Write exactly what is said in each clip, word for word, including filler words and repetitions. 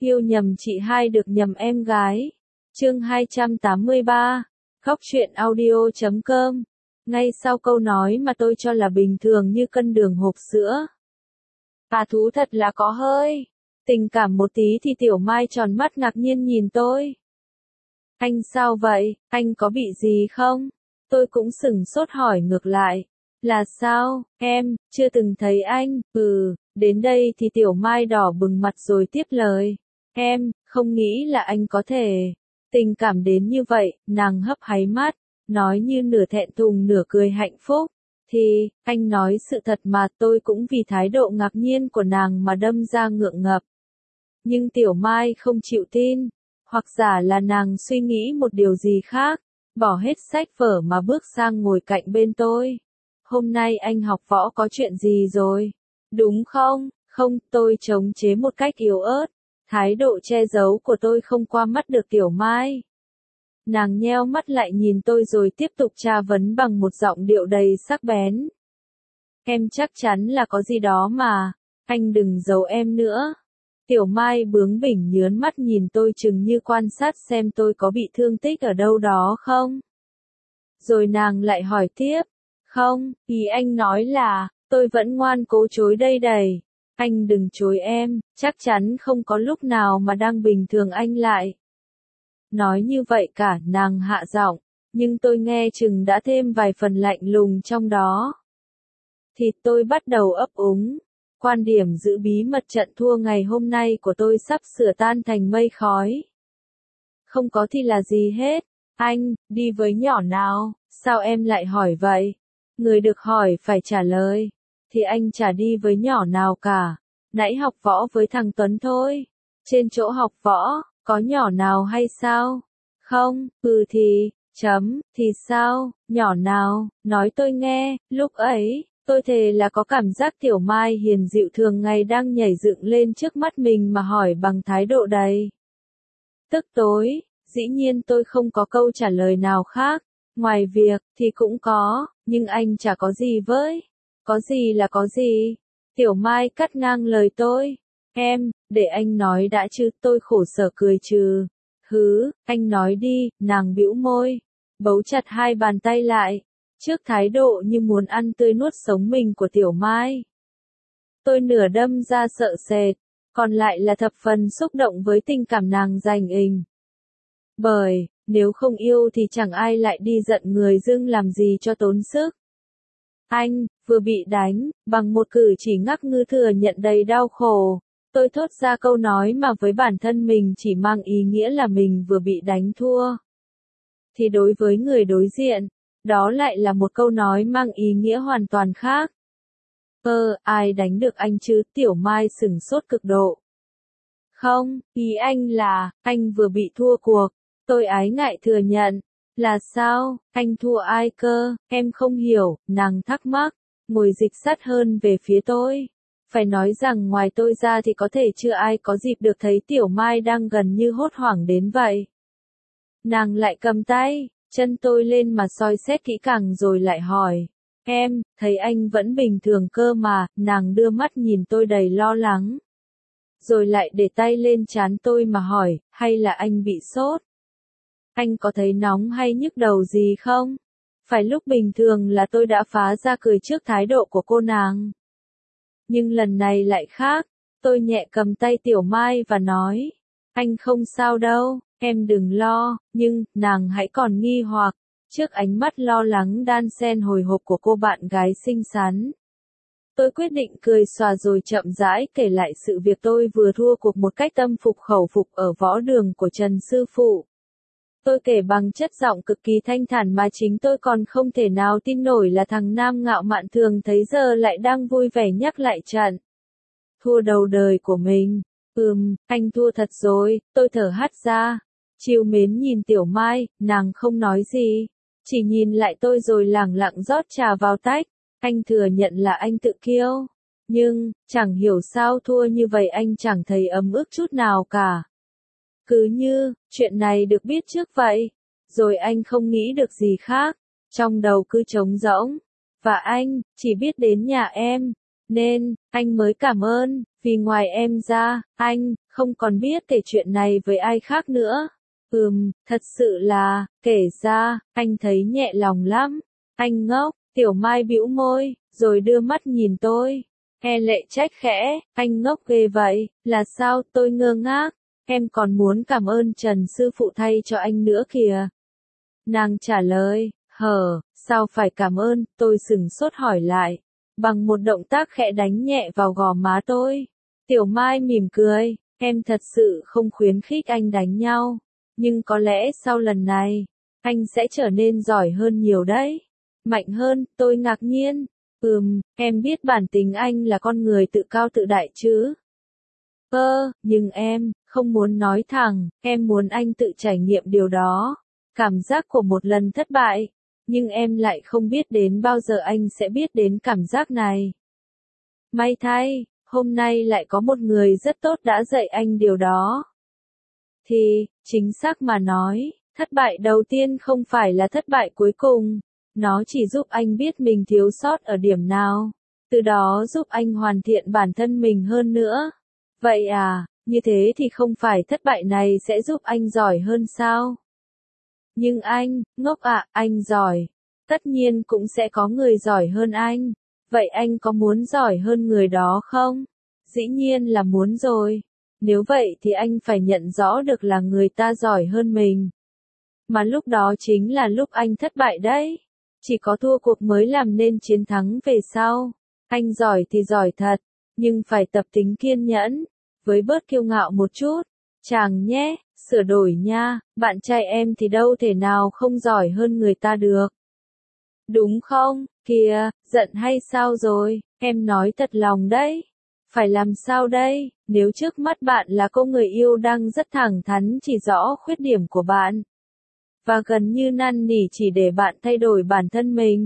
Yêu nhầm chị hai được nhầm em gái. Chương hai trăm tám mươi ba. Khóc chuyện audio chấm com. Ngay sau câu nói mà tôi cho là bình thường như cân đường hộp sữa. À thú thật là có hơi tình cảm một tí thì Tiểu Mai tròn mắt ngạc nhiên nhìn tôi. Anh sao vậy, anh có bị gì không? Tôi cũng sửng sốt hỏi ngược lại. Là sao, em, chưa từng thấy anh, ừ, đến đây thì Tiểu Mai đỏ bừng mặt rồi tiếp lời. Em, không nghĩ là anh có thể tình cảm đến như vậy, nàng hấp háy mắt, nói như nửa thẹn thùng nửa cười hạnh phúc. Thì, anh nói sự thật mà tôi cũng vì thái độ ngạc nhiên của nàng mà đâm ra ngượng ngập. Nhưng Tiểu Mai không chịu tin, hoặc giả là nàng suy nghĩ một điều gì khác, bỏ hết sách vở mà bước sang ngồi cạnh bên tôi. Hôm nay anh học võ có chuyện gì rồi? Đúng không? Không, tôi chống chế một cách yếu ớt. Thái độ che giấu của tôi không qua mắt được Tiểu Mai. Nàng nheo mắt lại nhìn tôi rồi tiếp tục tra vấn bằng một giọng điệu đầy sắc bén. Em chắc chắn là có gì đó mà, anh đừng giấu em nữa. Tiểu Mai bướng bỉnh nhớn mắt nhìn tôi chừng như quan sát xem tôi có bị thương tích ở đâu đó không. Rồi nàng lại hỏi tiếp. Không, ý anh nói là, tôi vẫn ngoan cố chối đây đầy. Anh đừng chối em, chắc chắn không có lúc nào mà đang bình thường anh lại. Nói như vậy cả, nàng hạ giọng, nhưng tôi nghe chừng đã thêm vài phần lạnh lùng trong đó. Thì tôi bắt đầu ấp úng. Quan điểm giữ bí mật trận thua ngày hôm nay của tôi sắp sửa tan thành mây khói. Không có thì là gì hết. Anh, đi với nhỏ nào, sao em lại hỏi vậy? Người được hỏi phải trả lời. Thì anh chả đi với nhỏ nào cả. Nãy học võ với thằng Tuấn thôi. Trên chỗ học võ, có nhỏ nào hay sao? Không, ừ thì, chấm, thì sao, nhỏ nào, nói tôi nghe, lúc ấy. Tôi thề là có cảm giác Tiểu Mai hiền dịu thường ngày đang nhảy dựng lên trước mắt mình mà hỏi bằng thái độ đầy tức tối. Dĩ nhiên tôi không có câu trả lời nào khác. Ngoài việc, thì cũng có, nhưng anh chả có gì với. Có gì là có gì. Tiểu Mai cắt ngang lời tôi. Em, để anh nói đã chứ, tôi khổ sở cười trừ. Hứ, anh nói đi, nàng bĩu môi. Bấu chặt hai bàn tay lại. Trước thái độ như muốn ăn tươi nuốt sống mình của Tiểu Mai. Tôi nửa đâm ra sợ sệt, còn lại là thập phần xúc động với tình cảm nàng dành mình. Bởi, nếu không yêu thì chẳng ai lại đi giận người dưng làm gì cho tốn sức. Anh, vừa bị đánh, bằng một cử chỉ ngắc ngư thừa nhận đầy đau khổ. Tôi thốt ra câu nói mà với bản thân mình chỉ mang ý nghĩa là mình vừa bị đánh thua. Thì đối với người đối diện, đó lại là một câu nói mang ý nghĩa hoàn toàn khác. Ơ, ai đánh được anh chứ? Tiểu Mai sửng sốt cực độ. Không, ý anh là, anh vừa bị thua cuộc. Tôi ái ngại thừa nhận. Là sao, anh thua ai cơ? Em không hiểu, nàng thắc mắc, ngồi dịch sát hơn về phía tôi. Phải nói rằng ngoài tôi ra thì có thể chưa ai có dịp được thấy Tiểu Mai đang gần như hốt hoảng đến vậy. Nàng lại cầm tay chân tôi lên mà soi xét kỹ càng rồi lại hỏi. Em, thấy anh vẫn bình thường cơ mà, nàng đưa mắt nhìn tôi đầy lo lắng. Rồi lại để tay lên trán tôi mà hỏi, hay là anh bị sốt? Anh có thấy nóng hay nhức đầu gì không? Phải lúc bình thường là tôi đã phá ra cười trước thái độ của cô nàng. Nhưng lần này lại khác, tôi nhẹ cầm tay Tiểu Mai và nói. Anh không sao đâu. Em đừng lo, nhưng, nàng hãy còn nghi hoặc, trước ánh mắt lo lắng đan xen hồi hộp của cô bạn gái xinh xắn. Tôi quyết định cười xòa rồi chậm rãi kể lại sự việc tôi vừa thua cuộc một cách tâm phục khẩu phục ở võ đường của Trần Sư Phụ. Tôi kể bằng chất giọng cực kỳ thanh thản mà chính tôi còn không thể nào tin nổi là thằng nam ngạo mạn thường thấy giờ lại đang vui vẻ nhắc lại trận thua đầu đời của mình. Ừm, anh thua thật rồi, tôi thở hắt ra. Trìu mến nhìn Tiểu Mai, nàng không nói gì, chỉ nhìn lại tôi rồi lẳng lặng rót trà vào tách. Anh thừa nhận là anh tự kiêu, nhưng, chẳng hiểu sao thua như vậy anh chẳng thấy ấm ức chút nào cả. Cứ như, chuyện này được biết trước vậy, rồi anh không nghĩ được gì khác, trong đầu cứ trống rỗng. Và anh, chỉ biết đến nhà em, nên, anh mới cảm ơn, vì ngoài em ra, anh, không còn biết kể chuyện này với ai khác nữa. Ừm, thật sự là, kể ra, anh thấy nhẹ lòng lắm. Anh ngốc, Tiểu Mai bĩu môi, rồi đưa mắt nhìn tôi. E lệ trách khẽ, anh ngốc ghê vậy, là sao? Tôi ngơ ngác. Em còn muốn cảm ơn Trần sư phụ thay cho anh nữa kìa. Nàng trả lời, hờ, sao phải cảm ơn? Tôi sửng sốt hỏi lại, bằng một động tác khẽ đánh nhẹ vào gò má tôi. Tiểu Mai mỉm cười, em thật sự không khuyến khích anh đánh nhau, nhưng có lẽ sau lần này, anh sẽ trở nên giỏi hơn nhiều đấy. Mạnh hơn, tôi ngạc nhiên. Ừm, em biết bản tính anh là con người tự cao tự đại chứ. Ơ, nhưng em, không muốn nói thẳng, em muốn anh tự trải nghiệm điều đó. Cảm giác của một lần thất bại. Nhưng em lại không biết đến bao giờ anh sẽ biết đến cảm giác này. May thay, hôm nay lại có một người rất tốt đã dạy anh điều đó. Thì, chính xác mà nói, thất bại đầu tiên không phải là thất bại cuối cùng. Nó chỉ giúp anh biết mình thiếu sót ở điểm nào. Từ đó giúp anh hoàn thiện bản thân mình hơn nữa. Vậy à, như thế thì không phải thất bại này sẽ giúp anh giỏi hơn sao? Nhưng anh, ngốc ạ, anh giỏi. Tất nhiên cũng sẽ có người giỏi hơn anh. Vậy anh có muốn giỏi hơn người đó không? Dĩ nhiên là muốn rồi. Nếu vậy thì anh phải nhận rõ được là người ta giỏi hơn mình. Mà lúc đó chính là lúc anh thất bại đấy. Chỉ có thua cuộc mới làm nên chiến thắng về sau. Anh giỏi thì giỏi thật, nhưng phải tập tính kiên nhẫn, với bớt kiêu ngạo một chút. Chàng nhé, sửa đổi nha, bạn trai em thì đâu thể nào không giỏi hơn người ta được. Đúng không? Kìa, giận hay sao rồi? Em nói thật lòng đấy. Phải làm sao đây, nếu trước mắt bạn là cô người yêu đang rất thẳng thắn chỉ rõ khuyết điểm của bạn. Và gần như năn nỉ chỉ để bạn thay đổi bản thân mình.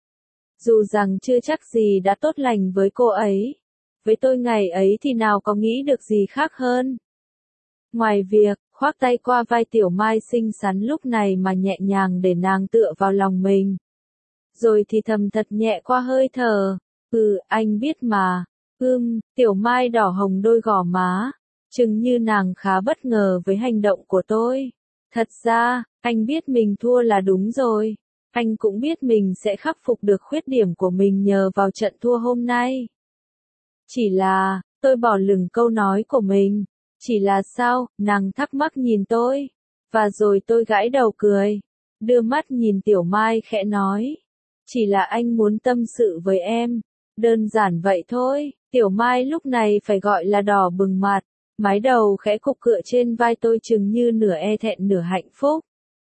Dù rằng chưa chắc gì đã tốt lành với cô ấy. Với tôi ngày ấy thì nào có nghĩ được gì khác hơn. Ngoài việc, khoác tay qua vai Tiểu Mai xinh xắn lúc này mà nhẹ nhàng để nàng tựa vào lòng mình. Rồi thì thầm thật nhẹ qua hơi thở. Ừ, anh biết mà. Ưm, Tiểu Mai đỏ hồng đôi gò má. Chừng như nàng khá bất ngờ với hành động của tôi. Thật ra, anh biết mình thua là đúng rồi. Anh cũng biết mình sẽ khắc phục được khuyết điểm của mình nhờ vào trận thua hôm nay. Chỉ là, tôi bỏ lửng câu nói của mình. Chỉ là sao, nàng thắc mắc nhìn tôi. Và rồi tôi gãi đầu cười. Đưa mắt nhìn Tiểu Mai khẽ nói. Chỉ là anh muốn tâm sự với em. Đơn giản vậy thôi. Tiểu Mai lúc này phải gọi là đỏ bừng mặt. Mái đầu khẽ cục cựa trên vai tôi chừng như nửa e thẹn nửa hạnh phúc.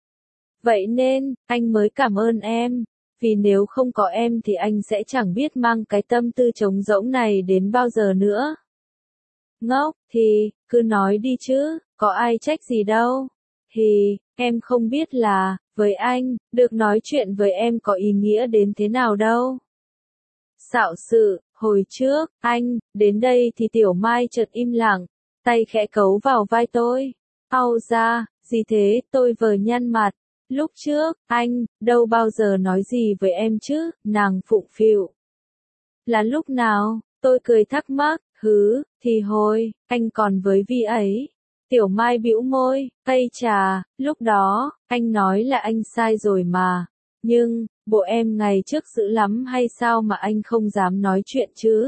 Vậy nên, anh mới cảm ơn em. Vì nếu không có em thì anh sẽ chẳng biết mang cái tâm tư trống rỗng này đến bao giờ nữa. Ngốc, thì, cứ nói đi chứ, có ai trách gì đâu. Thì, em không biết là, với anh, được nói chuyện với em có ý nghĩa đến thế nào đâu. Xạo sự, hồi trước, anh, đến đây thì Tiểu Mai chợt im lặng, tay khẽ cấu vào vai tôi. Ау ra, gì thế, tôi vờ nhăn mặt. Lúc trước, anh, đâu bao giờ nói gì với em chứ, nàng phụng phịu. Là lúc nào, tôi cười thắc mắc, hứ, thì hồi, anh còn với Vi ấy. Tiểu Mai bĩu môi, ây chà, lúc đó, anh nói là anh sai rồi mà. Nhưng, bộ em ngày trước dữ lắm hay sao mà anh không dám nói chuyện chứ?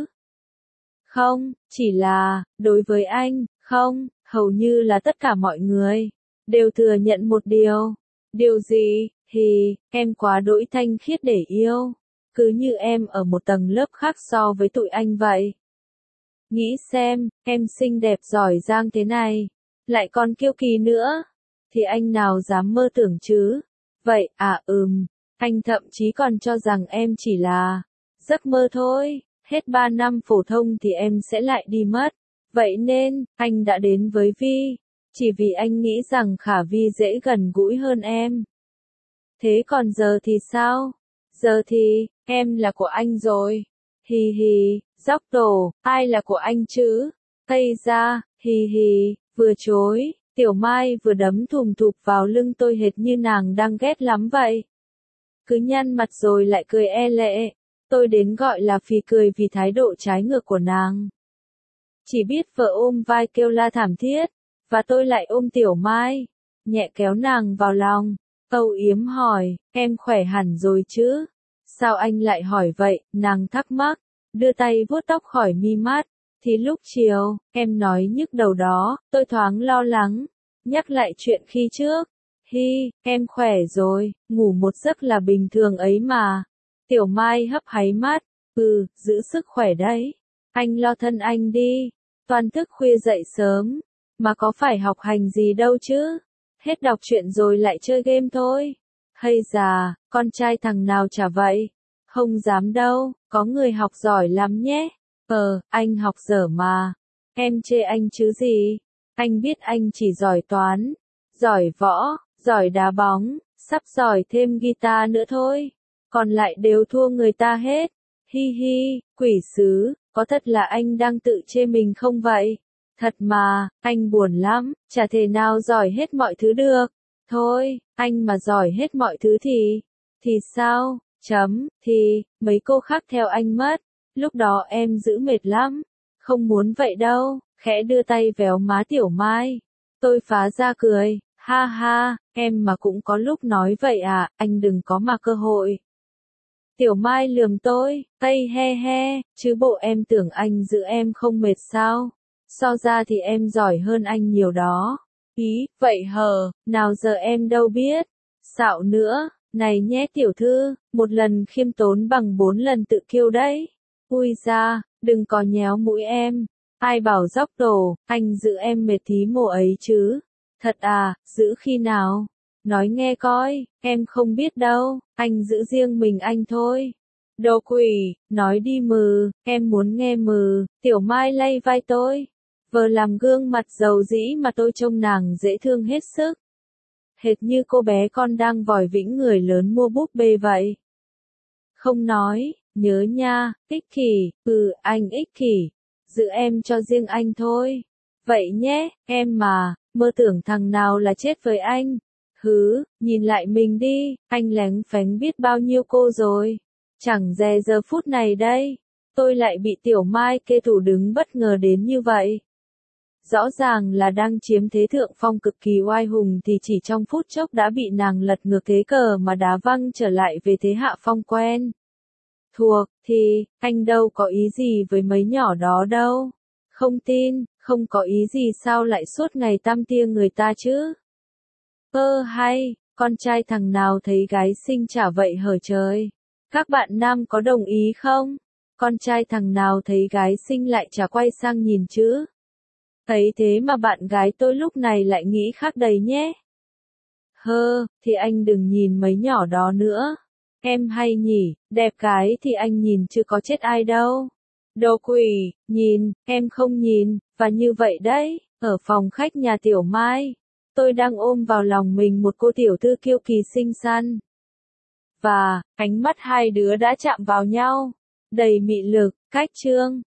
Không, chỉ là, đối với anh, không, hầu như là tất cả mọi người, đều thừa nhận một điều. Điều gì, thì, em quá đỗi thanh khiết để yêu. Cứ như em ở một tầng lớp khác so với tụi anh vậy. Nghĩ xem, em xinh đẹp giỏi giang thế này, lại còn kiêu kỳ nữa. Thì anh nào dám mơ tưởng chứ? Vậy, à ừm, anh thậm chí còn cho rằng em chỉ là giấc mơ thôi. Hết ba năm phổ thông thì em sẽ lại đi mất. Vậy nên, anh đã đến với Vi. Chỉ vì anh nghĩ rằng Khả Vi dễ gần gũi hơn em. Thế còn giờ thì sao? Giờ thì, em là của anh rồi. Hì hì, dóc tổ, ai là của anh chứ? Tây ra, hì hì, vừa chối, Tiểu Mai vừa đấm thùm thụp vào lưng tôi hệt như nàng đang ghét lắm vậy. Cứ nhăn mặt rồi lại cười e lệ. Tôi đến gọi là phì cười vì thái độ trái ngược của nàng. Chỉ biết vợ ôm vai kêu la thảm thiết, và tôi lại ôm Tiểu Mai, nhẹ kéo nàng vào lòng, âu yếm hỏi, em khỏe hẳn rồi chứ? Sao anh lại hỏi vậy? Nàng thắc mắc, đưa tay vuốt tóc khỏi mi mắt. Thì lúc chiều, em nói nhức đầu đó, tôi thoáng lo lắng, nhắc lại chuyện khi trước. Hi, em khỏe rồi, ngủ một giấc là bình thường ấy mà. Tiểu Mai hấp háy mắt, ừ, giữ sức khỏe đấy. Anh lo thân anh đi, toàn thức khuya dậy sớm, mà có phải học hành gì đâu chứ. Hết đọc truyện rồi lại chơi game thôi. Hay già, con trai thằng nào chả vậy. Không dám đâu, có người học giỏi lắm nhé. Ờ, anh học dở mà. Em chê anh chứ gì. Anh biết anh chỉ giỏi toán, giỏi võ, giỏi đá bóng, sắp giỏi thêm guitar nữa thôi. Còn lại đều thua người ta hết. Hi hi, quỷ sứ, có thật là anh đang tự chê mình không vậy? Thật mà, anh buồn lắm, chả thể nào giỏi hết mọi thứ được. Thôi, anh mà giỏi hết mọi thứ thì, thì sao? Chấm, thì, mấy cô khác theo anh mất. Lúc đó em giữ mệt lắm. Không muốn vậy đâu, khẽ đưa tay véo má Tiểu Mai. Tôi phá ra cười, ha ha, em mà cũng có lúc nói vậy à, anh đừng có mà cơ hội. Tiểu Mai lườm tôi, tây he he, chứ bộ em tưởng anh giữ em không mệt sao? So ra thì em giỏi hơn anh nhiều đó. Ý, vậy hờ, nào giờ em đâu biết. Xạo nữa, này nhé tiểu thư, một lần khiêm tốn bằng bốn lần tự kiêu đấy. Ui ra, đừng có nhéo mũi em. Ai bảo dốc đồ, anh giữ em mệt tí mồ ấy chứ. Thật à, giữ khi nào? Nói nghe coi, em không biết đâu, anh giữ riêng mình anh thôi. Đồ quỷ, nói đi mừ, em muốn nghe mừ. Tiểu Mai lay vai tôi, vờ làm gương mặt dầu dĩ mà tôi trông nàng dễ thương hết sức. Hệt như cô bé con đang vòi vĩnh người lớn mua búp bê vậy. Không nói, nhớ nha, ích kỷ, ừ, anh ích kỷ, giữ em cho riêng anh thôi. Vậy nhé, em mà, mơ tưởng thằng nào là chết với anh. Hứ, nhìn lại mình đi, anh lén phén biết bao nhiêu cô rồi. Chẳng dè giờ phút này đây, tôi lại bị Tiểu Mai kê thủ đứng bất ngờ đến như vậy. Rõ ràng là đang chiếm thế thượng phong cực kỳ oai hùng thì chỉ trong phút chốc đã bị nàng lật ngược thế cờ mà đá văng trở lại về thế hạ phong quen. Thuộc, thì, anh đâu có ý gì với mấy nhỏ đó đâu. Không tin, không có ý gì sao lại suốt ngày tăm tia người ta chứ. Ơ hay, con trai thằng nào thấy gái xinh chả vậy hở trời. Các bạn nam có đồng ý không? Con trai thằng nào thấy gái xinh lại chả quay sang nhìn chứ. Thấy thế mà bạn gái tôi lúc này lại nghĩ khác đầy nhé. Hơ, thì anh đừng nhìn mấy nhỏ đó nữa. Em hay nhỉ, đẹp gái thì anh nhìn chứ có chết ai đâu. Đồ quỷ, nhìn, em không nhìn, và như vậy đấy, ở phòng khách nhà Tiểu Mai, tôi đang ôm vào lòng mình một cô tiểu thư kiêu kỳ xinh xắn. Và, ánh mắt hai đứa đã chạm vào nhau, đầy mị lực, cách trương.